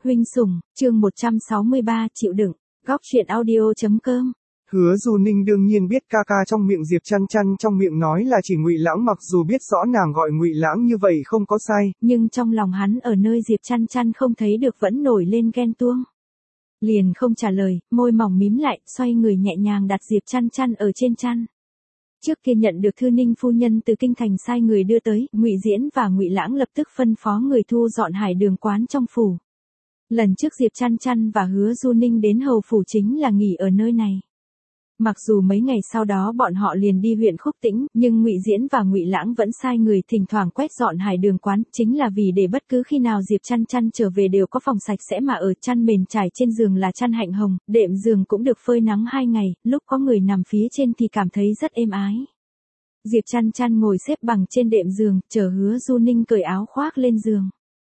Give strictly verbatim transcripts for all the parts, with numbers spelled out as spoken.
Huynh sủng, chương một trăm sáu mươi ba chịu đựng, góc truyện audio.com. Hứa Du Ninh đương nhiên biết ca ca trong miệng Diệp Chăn Chăn trong miệng nói là chỉ Ngụy Lãng, mặc dù biết rõ nàng gọi Ngụy Lãng như vậy không có sai, nhưng trong lòng hắn ở nơi Diệp Chăn Chăn không thấy được vẫn nổi lên ghen tuông. Liền không trả lời, môi mỏng mím lại, xoay người nhẹ nhàng đặt Diệp Chăn Chăn ở trên chăn. Trước kia nhận được thư Ninh phu nhân từ kinh thành sai người đưa tới, Ngụy Diễn và Ngụy Lãng lập tức phân phó người thu dọn hải đường quán trong phủ. Lần trước Diệp Chăn Chăn và Hứa Du Ninh đến hầu phủ chính là nghỉ ở nơi này. Mặc dù mấy ngày sau đó bọn họ liền đi huyện Khúc Tĩnh, nhưng Ngụy Diễn và Ngụy Lãng vẫn sai người thỉnh thoảng quét dọn hải đường quán, chính là vì để bất cứ khi nào Diệp Chăn Chăn trở về đều có phòng sạch sẽ mà ở, chăn mền trải trên giường là chăn hạnh hồng, đệm giường cũng được phơi nắng hai ngày, lúc có người nằm phía trên thì cảm thấy rất êm ái. Diệp Chăn Chăn ngồi xếp bằng trên đệm giường, chờ Hứa Du Ninh cởi áo khoác lên giường.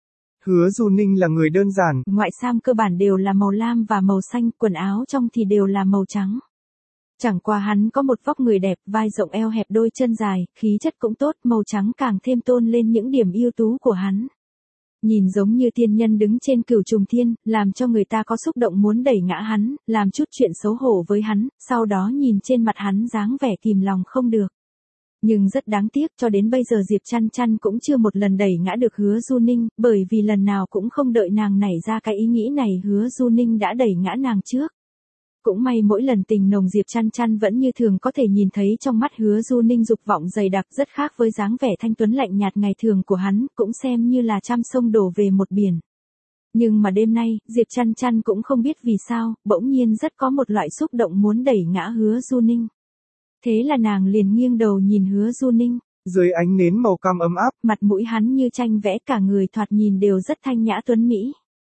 Hứa Du Ninh là người đơn giản, ngoại sam cơ bản đều là màu lam và màu xanh, quần áo trong thì đều là màu trắng. Chẳng qua hắn có một vóc người đẹp, vai rộng eo hẹp đôi chân dài, khí chất cũng tốt, màu trắng càng thêm tôn lên những điểm ưu tú của hắn. Nhìn giống như tiên nhân đứng trên cửu trùng thiên, làm cho người ta có xúc động muốn đẩy ngã hắn, làm chút chuyện xấu hổ với hắn, sau đó nhìn trên mặt hắn dáng vẻ kìm lòng không được. Nhưng rất đáng tiếc, cho đến bây giờ Diệp Chăn Chăn cũng chưa một lần đẩy ngã được Hứa Du Ninh, bởi vì lần nào cũng không đợi nàng nảy ra cái ý nghĩ này Hứa Du Ninh đã đẩy ngã nàng trước. Cũng may mỗi lần tình nồng Diệp Chăn Chăn vẫn như thường có thể nhìn thấy trong mắt Hứa Du Ninh dục vọng dày đặc, rất khác với dáng vẻ thanh tuấn lạnh nhạt ngày thường của hắn, cũng xem như là trăm sông đổ về một biển. Nhưng mà đêm nay, Diệp Chăn Chăn cũng không biết vì sao, bỗng nhiên rất có một loại xúc động muốn đẩy ngã Hứa Du Ninh. Thế là nàng liền nghiêng đầu nhìn Hứa Du Ninh. Dưới ánh nến màu cam ấm áp, mặt mũi hắn như tranh vẽ, cả người thoạt nhìn đều rất thanh nhã tuấn mỹ.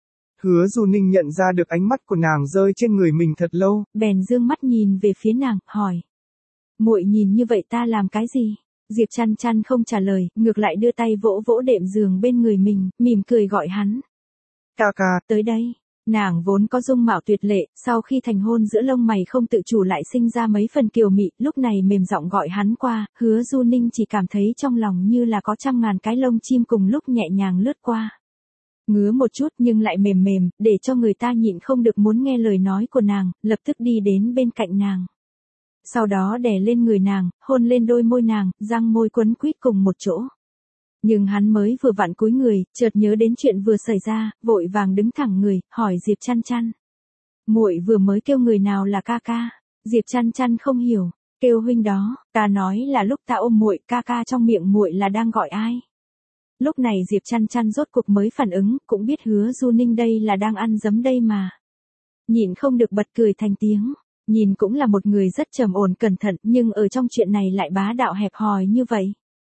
Hứa Du Ninh nhận ra được ánh mắt của nàng rơi trên người mình thật lâu, bèn dương mắt nhìn về phía nàng, hỏi: "Muội nhìn như vậy ta làm cái gì?" Diệp Chăn Chăn không trả lời, ngược lại đưa tay vỗ vỗ đệm giường bên người mình, mỉm cười gọi hắn: "Ca ca, tới đây." Nàng vốn có dung mạo tuyệt lệ, sau khi thành hôn giữa lông mày không tự chủ lại sinh ra mấy phần kiều mị, lúc này mềm giọng gọi hắn qua, Hứa Du Ninh chỉ cảm thấy trong lòng như là có trăm ngàn cái lông chim cùng lúc nhẹ nhàng lướt qua. Ngứa một chút nhưng lại mềm mềm, để cho người ta nhịn không được muốn nghe lời nói của nàng, lập tức đi đến bên cạnh nàng. Sau đó đè lên người nàng, hôn lên đôi môi nàng, răng môi quấn quýt cùng một chỗ. Nhưng hắn mới vừa vặn cúi người, chợt nhớ đến chuyện vừa xảy ra, vội vàng đứng thẳng người, hỏi Diệp Chăn Chăn: "Muội vừa mới kêu người nào là ca ca?" Diệp Chăn Chăn không hiểu, "Kêu huynh đó, ta nói là lúc ta ôm muội, ca ca trong miệng muội là đang gọi ai?" Lúc này Diệp Chăn Chăn rốt cuộc mới phản ứng, cũng biết Hứa Du Ninh đây là đang ăn dấm đây mà. Nhịn không được bật cười thành tiếng, nhìn cũng là một người rất trầm ổn cẩn thận, nhưng ở trong chuyện này lại bá đạo hẹp hòi như vậy.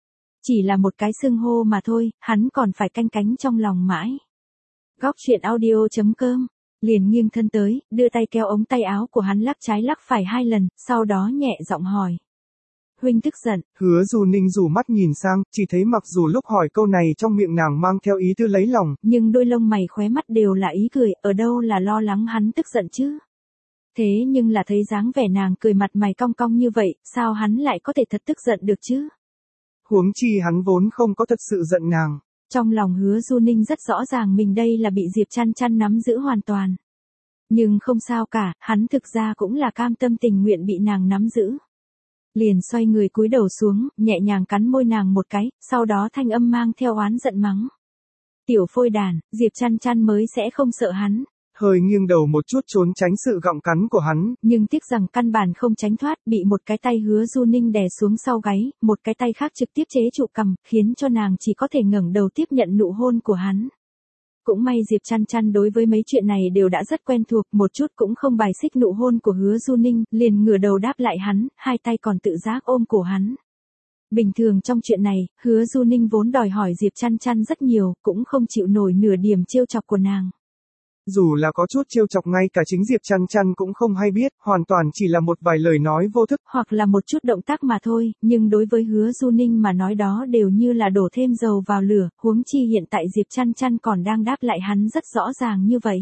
Chỉ là một cái xưng hô mà thôi, hắn còn phải canh cánh trong lòng mãi. Góc truyện audio.com, liền nghiêng thân tới, đưa tay kéo ống tay áo của hắn lắc trái lắc phải hai lần, sau đó nhẹ giọng hỏi: "Huynh tức giận?" Hứa Du Ninh rủ mắt nhìn sang, chỉ thấy mặc dù lúc hỏi câu này trong miệng nàng mang theo ý tư lấy lòng, nhưng đôi lông mày khóe mắt đều là ý cười, ở đâu là lo lắng hắn tức giận chứ. Thế nhưng là thấy dáng vẻ nàng cười mặt mày cong cong như vậy, sao hắn lại có thể thật tức giận được chứ? Huống chi hắn vốn không có thật sự giận nàng. Trong lòng Hứa Du Ninh rất rõ ràng mình đây là bị Diệp Chăn Chăn nắm giữ hoàn toàn. Nhưng không sao cả, hắn thực ra cũng là cam tâm tình nguyện bị nàng nắm giữ. Liền xoay người cúi đầu xuống, nhẹ nhàng cắn môi nàng một cái, sau đó thanh âm mang theo oán giận mắng: "Tiểu phôi đàn, Diệp Chăn Chăn mới sẽ không sợ hắn." Hơi nghiêng đầu một chút trốn tránh sự gặm cắn của hắn, nhưng tiếc rằng căn bản không tránh thoát, bị một cái tay Hứa Du Ninh đè xuống sau gáy, một cái tay khác trực tiếp chế trụ cằm, khiến cho nàng chỉ có thể ngẩng đầu tiếp nhận nụ hôn của hắn. Cũng may Diệp Chăn Chăn đối với mấy chuyện này đều đã rất quen thuộc, một chút cũng không bài xích nụ hôn của Hứa Du Ninh, liền ngửa đầu đáp lại hắn, hai tay còn tự giác ôm cổ hắn. Bình thường trong chuyện này, Hứa Du Ninh vốn đòi hỏi Diệp Chăn Chăn rất nhiều, cũng không chịu nổi nửa điểm trêu chọc của nàng. Dù là có chút trêu chọc ngay cả chính Diệp Chăn Chăn cũng không hay biết, hoàn toàn chỉ là một vài lời nói vô thức, hoặc là một chút động tác mà thôi, nhưng đối với Hứa Du Ninh mà nói đó đều như là đổ thêm dầu vào lửa, huống chi hiện tại Diệp Chăn Chăn còn đang đáp lại hắn rất rõ ràng như vậy.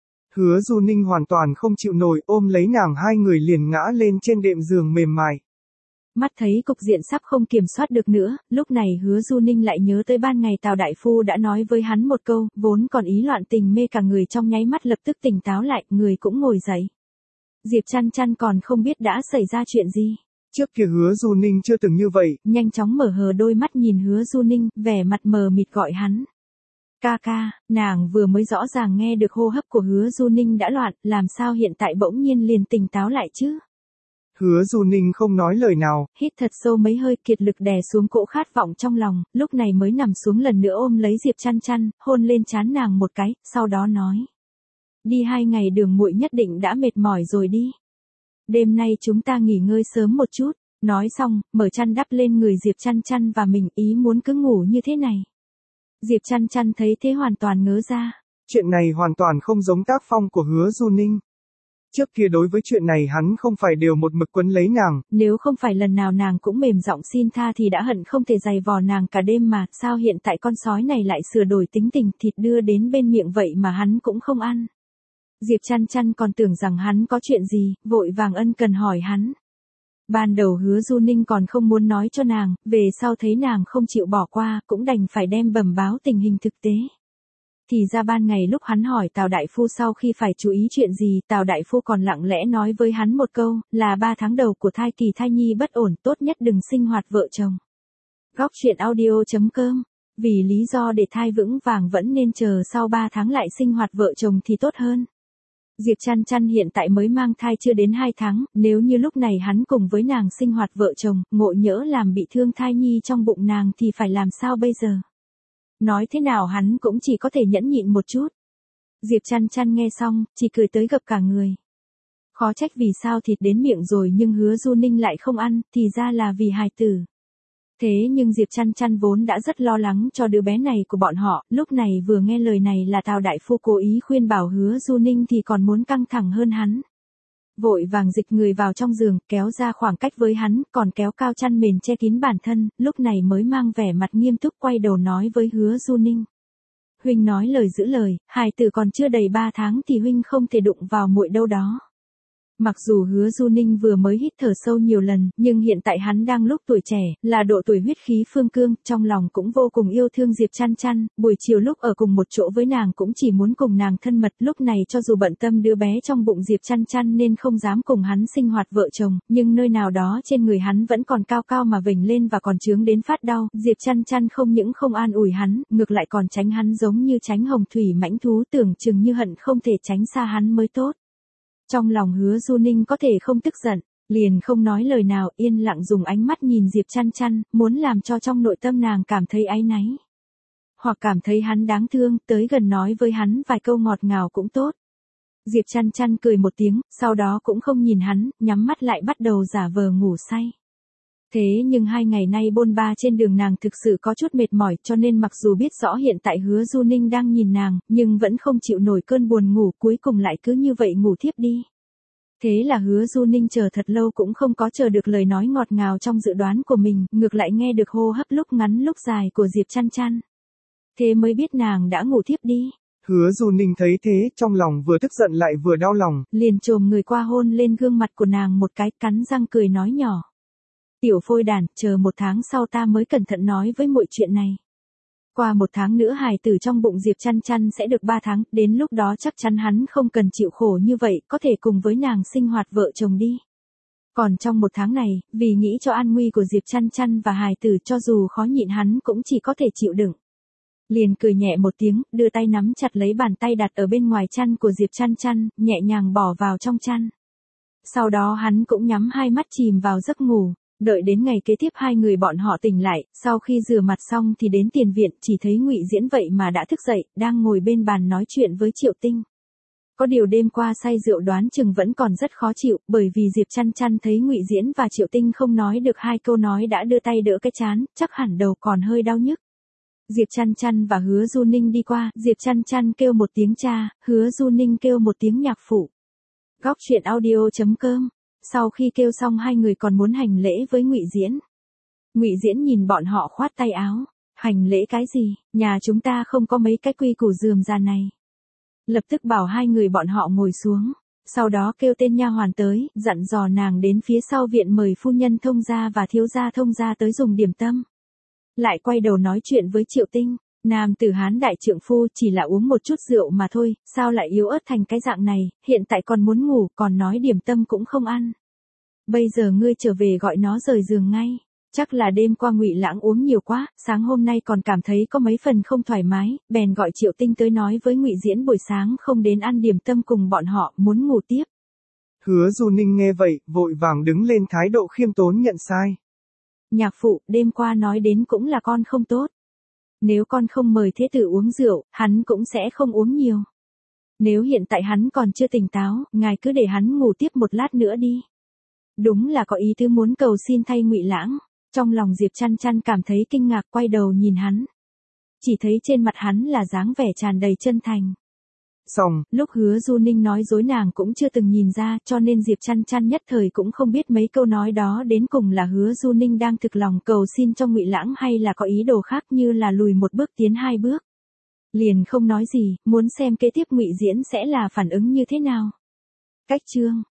Hứa Du Ninh hoàn toàn không chịu nổi, ôm lấy nàng hai người liền ngã lên trên đệm giường mềm mại. Mắt thấy cục diện sắp không kiểm soát được nữa, lúc này Hứa Du Ninh lại nhớ tới ban ngày Tào Đại Phu đã nói với hắn một câu, vốn còn ý loạn tình mê cả người trong nháy mắt lập tức tỉnh táo lại, người cũng ngồi dậy. Diệp Chăn Chăn còn không biết đã xảy ra chuyện gì. Trước kia Hứa Du Ninh chưa từng như vậy. Nhanh chóng mở hờ đôi mắt nhìn Hứa Du Ninh, vẻ mặt mờ mịt gọi hắn. Ca ca, nàng vừa mới rõ ràng nghe được hô hấp của Hứa Du Ninh đã loạn, làm sao hiện tại bỗng nhiên liền tỉnh táo lại chứ? Hứa Du Ninh không nói lời nào. Hít thật sâu mấy hơi, kiệt lực đè xuống cỗ khát vọng trong lòng, lúc này mới nằm xuống lần nữa ôm lấy Diệp Chăn Chăn, hôn lên trán nàng một cái, sau đó nói. Đi hai ngày đường muội nhất định đã mệt mỏi rồi đi. Đêm nay chúng ta nghỉ ngơi sớm một chút. Nói xong, mở chăn đắp lên người Diệp Chăn Chăn và mình, ý muốn cứ ngủ như thế này. Diệp Chăn Chăn thấy thế hoàn toàn ngớ ra. Chuyện này hoàn toàn không giống tác phong của Hứa Du Ninh. Trước kia đối với chuyện này hắn không phải đều một mực quấn lấy nàng. Nếu không phải lần nào nàng cũng mềm giọng xin tha thì đã hận không thể giày vò nàng cả đêm mà, sao hiện tại con sói này lại sửa đổi tính tình, thịt đưa đến bên miệng vậy mà hắn cũng không ăn. Diệp Chăn Chăn còn tưởng rằng hắn có chuyện gì, vội vàng ân cần hỏi hắn. Ban đầu Hứa Du Ninh còn không muốn nói cho nàng, về sau thấy nàng không chịu bỏ qua, cũng đành phải đem bẩm báo tình hình thực tế. Thì ra ban ngày lúc hắn hỏi Tào Đại Phu sau khi phải chú ý chuyện gì, Tào Đại Phu còn lặng lẽ nói với hắn một câu, là ba tháng đầu của thai kỳ thai nhi bất ổn, tốt nhất đừng sinh hoạt vợ chồng. Góc truyện audio chấm com. Vì lý do để thai vững vàng vẫn nên chờ sau ba tháng lại sinh hoạt vợ chồng thì tốt hơn. Diệp Chăn Chăn hiện tại mới mang thai chưa đến hai tháng, nếu như lúc này hắn cùng với nàng sinh hoạt vợ chồng, ngộ nhỡ làm bị thương thai nhi trong bụng nàng thì phải làm sao bây giờ? Nói thế nào hắn cũng chỉ có thể nhẫn nhịn một chút. Diệp Chăn Chăn nghe xong, chỉ cười tới gập cả người. Khó trách vì sao thịt đến miệng rồi nhưng Hứa Du Ninh lại không ăn, thì ra là vì hài tử. Thế nhưng Diệp Chăn Chăn vốn đã rất lo lắng cho đứa bé này của bọn họ, lúc này vừa nghe lời này là Tào Đại Phu cố ý khuyên bảo Hứa Du Ninh thì còn muốn căng thẳng hơn hắn. Vội vàng dịch người vào trong giường, kéo ra khoảng cách với hắn, còn kéo cao chăn mền che kín bản thân, lúc này mới mang vẻ mặt nghiêm túc quay đầu nói với Hứa Du Ninh. Huynh nói lời giữ lời, hài tử còn chưa đầy ba tháng thì huynh không thể đụng vào muội đâu đó. Mặc dù Hứa Du Ninh vừa mới hít thở sâu nhiều lần, nhưng hiện tại hắn đang lúc tuổi trẻ, là độ tuổi huyết khí phương cương, trong lòng cũng vô cùng yêu thương Diệp Chăn Chăn, buổi chiều lúc ở cùng một chỗ với nàng cũng chỉ muốn cùng nàng thân mật, lúc này cho dù bận tâm đứa bé trong bụng Diệp Chăn Chăn nên không dám cùng hắn sinh hoạt vợ chồng, nhưng nơi nào đó trên người hắn vẫn còn cao cao mà vểnh lên và còn chướng đến phát đau, Diệp Chăn Chăn không những không an ủi hắn, ngược lại còn tránh hắn giống như tránh hồng thủy mãnh thú, tưởng chừng như hận không thể tránh xa hắn mới tốt. Trong lòng Hứa Du Ninh có thể không tức giận, liền không nói lời nào, yên lặng dùng ánh mắt nhìn Diệp Chăn Chăn, muốn làm cho trong nội tâm nàng cảm thấy áy náy. Hoặc cảm thấy hắn đáng thương, tới gần nói với hắn vài câu ngọt ngào cũng tốt. Diệp Chăn Chăn cười một tiếng, sau đó cũng không nhìn hắn, nhắm mắt lại bắt đầu giả vờ ngủ say. Thế nhưng hai ngày nay bôn ba trên đường nàng thực sự có chút mệt mỏi cho nên mặc dù biết rõ hiện tại Hứa Du Ninh đang nhìn nàng, nhưng vẫn không chịu nổi cơn buồn ngủ, cuối cùng lại cứ như vậy ngủ thiếp đi. Thế là Hứa Du Ninh chờ thật lâu cũng không có chờ được lời nói ngọt ngào trong dự đoán của mình, ngược lại nghe được hô hấp lúc ngắn lúc dài của Diệp Chăn Chăn. Thế mới biết nàng đã ngủ thiếp đi. Hứa Du Ninh thấy thế, trong lòng vừa tức giận lại vừa đau lòng. Liền chồm người qua hôn lên gương mặt của nàng một cái, cắn răng cười nói nhỏ. Tiểu phôi đàn, chờ một tháng sau ta mới cẩn thận nói với muội chuyện này. Qua một tháng nữa hài tử trong bụng Diệp Chăn Chăn sẽ được ba tháng, đến lúc đó chắc chắn hắn không cần chịu khổ như vậy, có thể cùng với nàng sinh hoạt vợ chồng đi. Còn trong một tháng này, vì nghĩ cho an nguy của Diệp Chăn Chăn và hài tử cho dù khó nhịn hắn cũng chỉ có thể chịu đựng. Liền cười nhẹ một tiếng, đưa tay nắm chặt lấy bàn tay đặt ở bên ngoài chăn của Diệp Chăn Chăn, nhẹ nhàng bỏ vào trong chăn. Sau đó hắn cũng nhắm hai mắt chìm vào giấc ngủ. Đợi đến ngày kế tiếp hai người bọn họ tỉnh lại, sau khi rửa mặt xong thì đến tiền viện, chỉ thấy Ngụy Diễn vậy mà đã thức dậy, đang ngồi bên bàn nói chuyện với Triệu Tinh. Có điều đêm qua say rượu đoán chừng vẫn còn rất khó chịu, bởi vì Diệp Chăn Chăn thấy Ngụy Diễn và Triệu Tinh không nói được hai câu nói đã đưa tay đỡ cái trán, chắc hẳn đầu còn hơi đau nhức. Diệp Chăn Chăn và Hứa Du Ninh đi qua, Diệp Chăn Chăn kêu một tiếng cha, Hứa Du Ninh kêu một tiếng nhạc phụ. Góc truyện audio chấm com. Sau khi kêu xong hai người còn muốn hành lễ với Ngụy Diễn. Ngụy Diễn nhìn bọn họ khoát tay áo, hành lễ cái gì, nhà chúng ta không có mấy cái quy củ rườm rà này. Lập tức bảo hai người bọn họ ngồi xuống. Sau đó kêu tên nha hoàn tới, dặn dò nàng đến phía sau viện mời phu nhân thông gia và thiếu gia thông gia tới dùng điểm tâm. Lại quay đầu nói chuyện với Triệu Tinh, nam tử Hán đại trượng phu chỉ là uống một chút rượu mà thôi, sao lại yếu ớt thành cái dạng này, hiện tại còn muốn ngủ, còn nói điểm tâm cũng không ăn. Bây giờ ngươi trở về gọi nó rời giường ngay. Chắc là đêm qua Ngụy Lãng uống nhiều quá, sáng hôm nay còn cảm thấy có mấy phần không thoải mái, bèn gọi Triệu Tinh tới nói với Ngụy Diễn buổi sáng không đến ăn điểm tâm cùng bọn họ, muốn ngủ tiếp. Hứa Du Ninh nghe vậy, vội vàng đứng lên thái độ khiêm tốn nhận sai. Nhạc phụ, đêm qua nói đến cũng là con không tốt. Nếu con không mời thế tử uống rượu, hắn cũng sẽ không uống nhiều. Nếu hiện tại hắn còn chưa tỉnh táo, ngài cứ để hắn ngủ tiếp một lát nữa đi. Đúng là có ý tứ muốn cầu xin thay Ngụy Lãng. Trong lòng Diệp Chăn Chăn cảm thấy kinh ngạc, quay đầu nhìn hắn. Chỉ thấy trên mặt hắn là dáng vẻ tràn đầy chân thành. Xong, lúc Hứa Du Ninh nói dối nàng cũng chưa từng nhìn ra, cho nên Diệp Chăn Chăn nhất thời cũng không biết mấy câu nói đó đến cùng là Hứa Du Ninh đang thực lòng cầu xin cho Ngụy Lãng hay là có ý đồ khác, như là lùi một bước tiến hai bước. Liền không nói gì, muốn xem kế tiếp Ngụy Diễn sẽ là phản ứng như thế nào. Cách chương